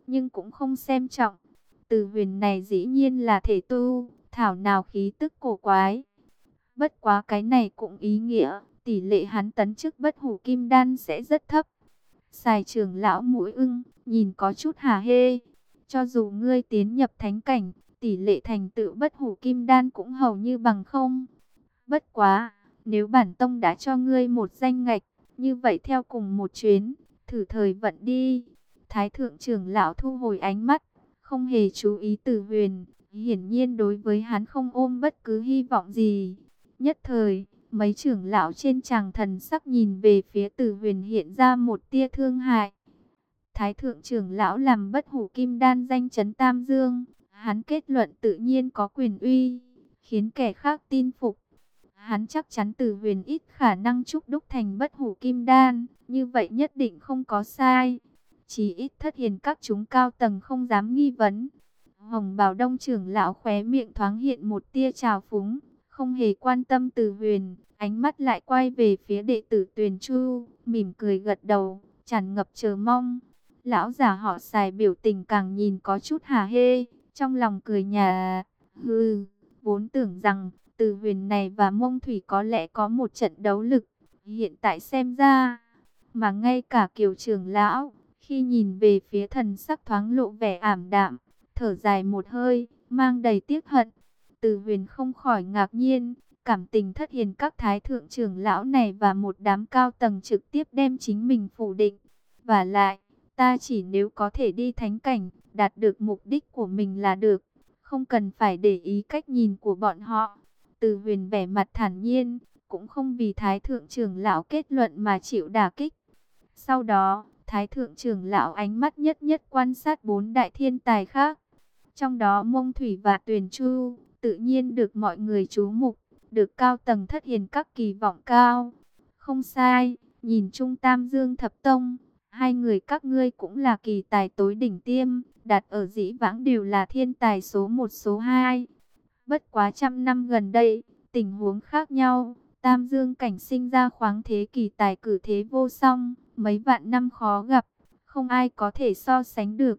nhưng cũng không xem trọng. Từ Huyền này dĩ nhiên là thể tu, thảo nào khí tức cổ quái. Bất quá cái này cũng ý nghĩa, tỷ lệ hắn tấn chức bất hủ kim đan sẽ rất thấp. Sài trưởng lão mũi ưng, nhìn có chút hả hê. Cho dù ngươi tiến nhập thánh cảnh, tỷ lệ thành tựu bất hủ kim đan cũng hầu như bằng không. Bất quá, nếu bản tông đã cho ngươi một danh ngạch, như vậy theo cùng một chuyến, thử thời vận đi. Thái thượng trưởng lão thu hồi ánh mắt, không hề chú ý Từ Huyền, hiển nhiên đối với hắn không ôm bất cứ hy vọng gì. Nhất thời, mấy trưởng lão trên tràng thần sắc nhìn về phía Từ Huyền hiện ra một tia thương hại. Thái thượng trưởng lão làm bất hủ kim đan danh chấn Tam Dương, hắn kết luận tự nhiên có quyền uy, khiến kẻ khác tin phục. Hắn chắc chắn Từ Huyền ít khả năng trúc đúc thành bất hủ kim đan, như vậy nhất định không có sai. Chỉ ít Thất Hiền các chúng cao tầng không dám nghi vấn. Hồng Bào Đông trưởng lão khóe miệng thoáng hiện một tia trào phúng, không hề quan tâm Từ Huyền, ánh mắt lại quay về phía đệ tử Tuyền Chu, mỉm cười gật đầu, tràn ngập chờ mong. Lão già họ Sài biểu tình càng nhìn có chút hả hê, trong lòng cười nhà, hừ, vốn tưởng rằng Từ Huyền này và Mông Thủy có lẽ có một trận đấu lực, hiện tại xem ra, mà ngay cả Kiều trưởng lão, khi nhìn về phía thần sắc thoáng lộ vẻ ảm đạm, thở dài một hơi, mang đầy tiếc hận. Từ Huyền không khỏi ngạc nhiên, cảm tình Thất Hiền các thái thượng trưởng lão này và một đám cao tầng trực tiếp đem chính mình phủ định. Và lại, ta chỉ nếu có thể đi thánh cảnh, đạt được mục đích của mình là được, không cần phải để ý cách nhìn của bọn họ. Từ Huyền vẻ mặt thản nhiên, cũng không vì thái thượng trưởng lão kết luận mà chịu đả kích. Sau đó, thái thượng trưởng lão ánh mắt nhất nhất quan sát bốn đại thiên tài khác. Trong đó Mông Thủy và Tuyền Chu, tự nhiên được mọi người chú mục, được cao tầng Thất Hiền các kỳ vọng cao. Không sai, nhìn chung Tam Dương Thập Tông, hai người các ngươi cũng là kỳ tài tối đỉnh tiêm, đặt ở dĩ vãng đều là thiên tài số một số hai. Bất quá trăm năm gần đây, tình huống khác nhau, Tam Dương cảnh sinh ra khoáng thế kỳ tài cử thế vô song, mấy vạn năm khó gặp, không ai có thể so sánh được.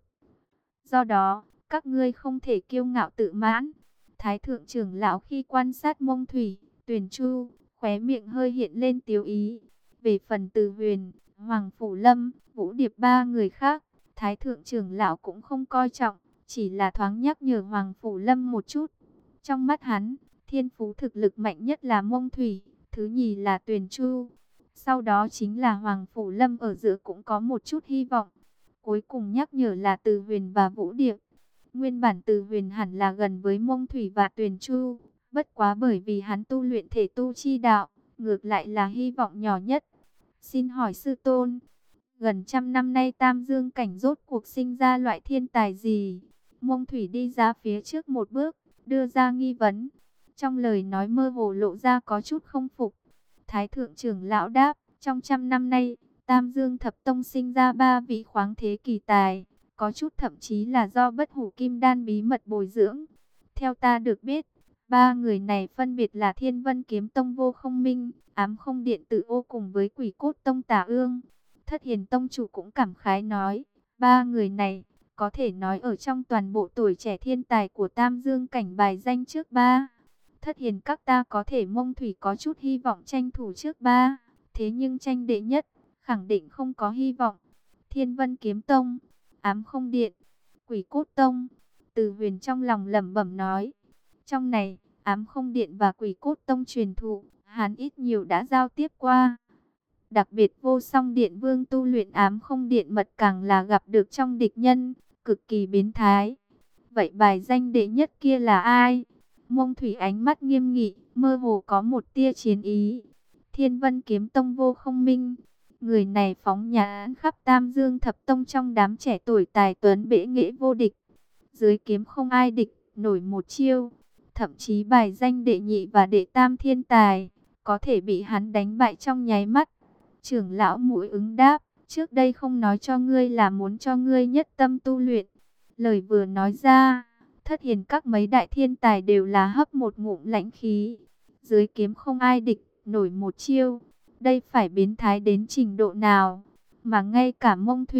Do đó, các ngươi không thể kiêu ngạo tự mãn. Thái thượng trưởng lão khi quan sát Mông Thủy, Tuyền Chu, khóe miệng hơi hiện lên tiếu ý. Về phần Từ Huyền, Hoàng Phủ Lâm, Vũ Điệp ba người khác, Thái thượng trưởng lão cũng không coi trọng, chỉ là thoáng nhắc nhở Hoàng Phủ Lâm một chút. Trong mắt hắn, thiên phú thực lực mạnh nhất là Mông Thủy, thứ nhì là Tuyền Chu. Sau đó chính là Hoàng Phủ Lâm, ở giữa cũng có một chút hy vọng. Cuối cùng nhắc nhở là Từ Huyền và Vũ Điệp. Nguyên bản Từ Huyền hẳn là gần với Mông Thủy và Tuyền Chu, bất quá bởi vì hắn tu luyện thể tu chi đạo, ngược lại là hy vọng nhỏ nhất. Xin hỏi sư tôn, gần trăm năm nay Tam Dương cảnh rốt cuộc sinh ra loại thiên tài gì? Mông Thủy đi ra phía trước một bước, đưa ra nghi vấn. Trong lời nói mơ hồ lộ ra có chút không phục. Thái thượng trưởng lão đáp, trong trăm năm nay, Tam Dương Thập Tông sinh ra ba vị khoáng thế kỳ tài, có chút thậm chí là do bất hủ kim đan bí mật bồi dưỡng. Theo ta được biết, ba người này phân biệt là Thiên Vân Kiếm Tông Vô Không Minh, Ám Không Điện Tử Ô cùng với Quỷ Cốt Tông Tà Ương. Thất Hiền Tông chủ cũng cảm khái nói, ba người này có thể nói ở trong toàn bộ tuổi trẻ thiên tài của Tam Dương cảnh bài danh trước ba. Thất Hiền các ta có thể Mông Thủy có chút hy vọng tranh thủ trước ba, thế nhưng tranh đệ nhất, khẳng định không có hy vọng. Thiên Vân Kiếm Tông, Ám Không Điện, Quỷ Cốt Tông, Từ Huyền trong lòng lẩm bẩm nói. Trong này, Ám Không Điện và Quỷ Cốt Tông truyền thụ, hắn ít nhiều đã giao tiếp qua. Đặc biệt Vô Song Điện Vương tu luyện Ám Không Điện mật càng là gặp được trong địch nhân, cực kỳ biến thái. Vậy bài danh đệ nhất kia là ai? Mông Thủy ánh mắt nghiêm nghị, mơ hồ có một tia chiến ý. Thiên Vân Kiếm Tông Vô Không Minh. Người này phóng nhãn khắp Tam Dương Thập Tông, trong đám trẻ tuổi tài tuấn bệ nghệ vô địch. Dưới kiếm không ai địch, nổi một chiêu. Thậm chí bài danh đệ nhị và đệ tam thiên tài, có thể bị hắn đánh bại trong nháy mắt. Trưởng lão mũi ứng đáp, trước đây không nói cho ngươi là muốn cho ngươi nhất tâm tu luyện. Lời vừa nói ra, Thất Hiền các mấy đại thiên tài đều là hấp một ngụm lãnh khí. Dưới kiếm không ai địch, nổi một chiêu. Đây phải biến thái đến trình độ nào? Mà ngay cả Mông Thủy,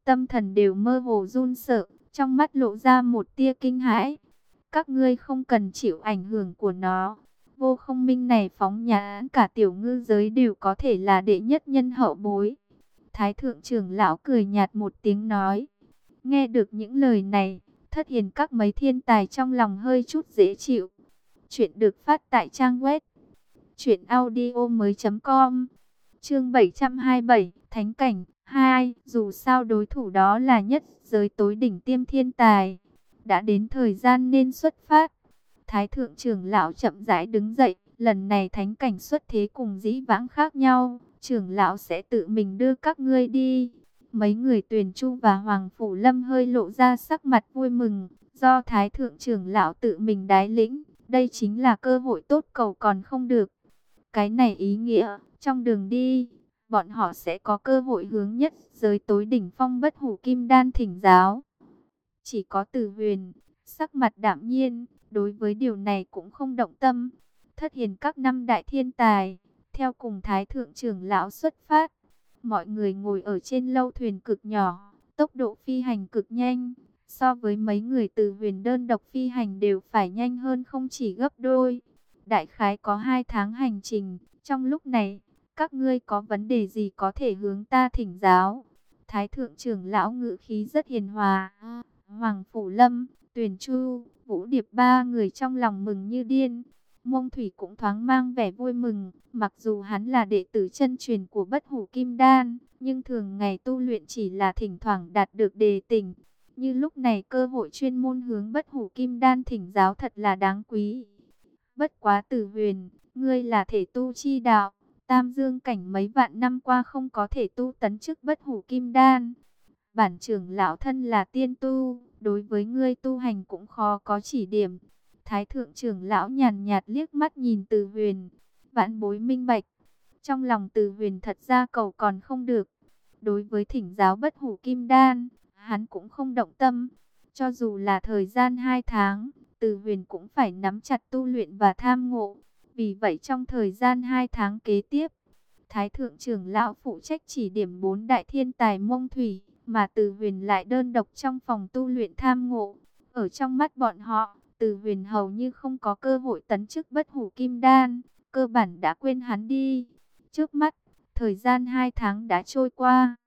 tâm thần đều mơ hồ run sợ, trong mắt lộ ra một tia kinh hãi. Các ngươi không cần chịu ảnh hưởng của nó. Vô Không Minh này phóng nhãn cả tiểu ngư giới đều có thể là đệ nhất nhân hậu bối. Thái thượng trưởng lão cười nhạt một tiếng nói. Nghe được những lời này, Thất Hiền các mấy thiên tài trong lòng hơi chút dễ chịu. Chuyện được phát tại trang web truyện audio mới chấm com. Chương bảy trăm hai mươi bảy, Thánh cảnh hai, dù sao đối thủ đó là nhất giới tối đỉnh tiêm thiên tài. Đã đến thời gian nên xuất phát. Thái thượng trưởng lão chậm rãi đứng dậy, lần này thánh cảnh xuất thế cùng dĩ vãng khác nhau, trưởng lão sẽ tự mình đưa các ngươi đi. Mấy người Tuyền Chu và Hoàng Phủ Lâm hơi lộ ra sắc mặt vui mừng, do Thái thượng trưởng lão tự mình đái lĩnh, đây chính là cơ hội tốt cầu còn không được. Cái này ý nghĩa, trong đường đi, bọn họ sẽ có cơ hội hướng nhất giới tối đỉnh phong Bất Hủ Kim Đan thỉnh giáo. Chỉ có Từ Huyền, sắc mặt đạm nhiên, đối với điều này cũng không động tâm. Thất Hiền các năm đại thiên tài, theo cùng Thái thượng trưởng lão xuất phát. Mọi người ngồi ở trên lâu thuyền cực nhỏ, tốc độ phi hành cực nhanh. So với mấy người Từ Huyền đơn độc phi hành đều phải nhanh hơn không chỉ gấp đôi. Đại khái có hai tháng hành trình, trong lúc này, các ngươi có vấn đề gì có thể hướng ta thỉnh giáo? Thái thượng trưởng lão ngữ khí rất hiền hòa. Hoàng Phủ Lâm, Tuyền Chu, Vũ Điệp ba người trong lòng mừng như điên. Mông Thủy cũng thoáng mang vẻ vui mừng, mặc dù hắn là đệ tử chân truyền của Bất Hủ Kim Đan, nhưng thường ngày tu luyện chỉ là thỉnh thoảng đạt được đề tỉnh. Như lúc này cơ hội chuyên môn hướng Bất Hủ Kim Đan thỉnh giáo thật là đáng quý. Bất quá Từ Huyền, ngươi là thể tu chi đạo, Tam Dương cảnh mấy vạn năm qua không có thể tu tấn chức Bất Hủ Kim Đan. Bản trưởng lão thân là tiên tu, đối với ngươi tu hành cũng khó có chỉ điểm. Thái thượng trưởng lão nhàn nhạt liếc mắt nhìn Từ Huyền, vãn bối minh bạch. Trong lòng Từ Huyền thật ra cầu còn không được. Đối với thỉnh giáo Bất Hủ Kim Đan, hắn cũng không động tâm. Cho dù là thời gian hai tháng, Từ Huyền cũng phải nắm chặt tu luyện và tham ngộ. Vì vậy trong thời gian hai tháng kế tiếp, Thái thượng trưởng lão phụ trách chỉ điểm bốn đại thiên tài Mông Thủy, mà Từ Huyền lại đơn độc trong phòng tu luyện tham ngộ. Ở trong mắt bọn họ, Từ Huyền hầu như không có cơ hội tấn chức Bất Hủ Kim Đan, cơ bản đã quên hắn đi. Trước mắt, thời gian hai tháng đã trôi qua,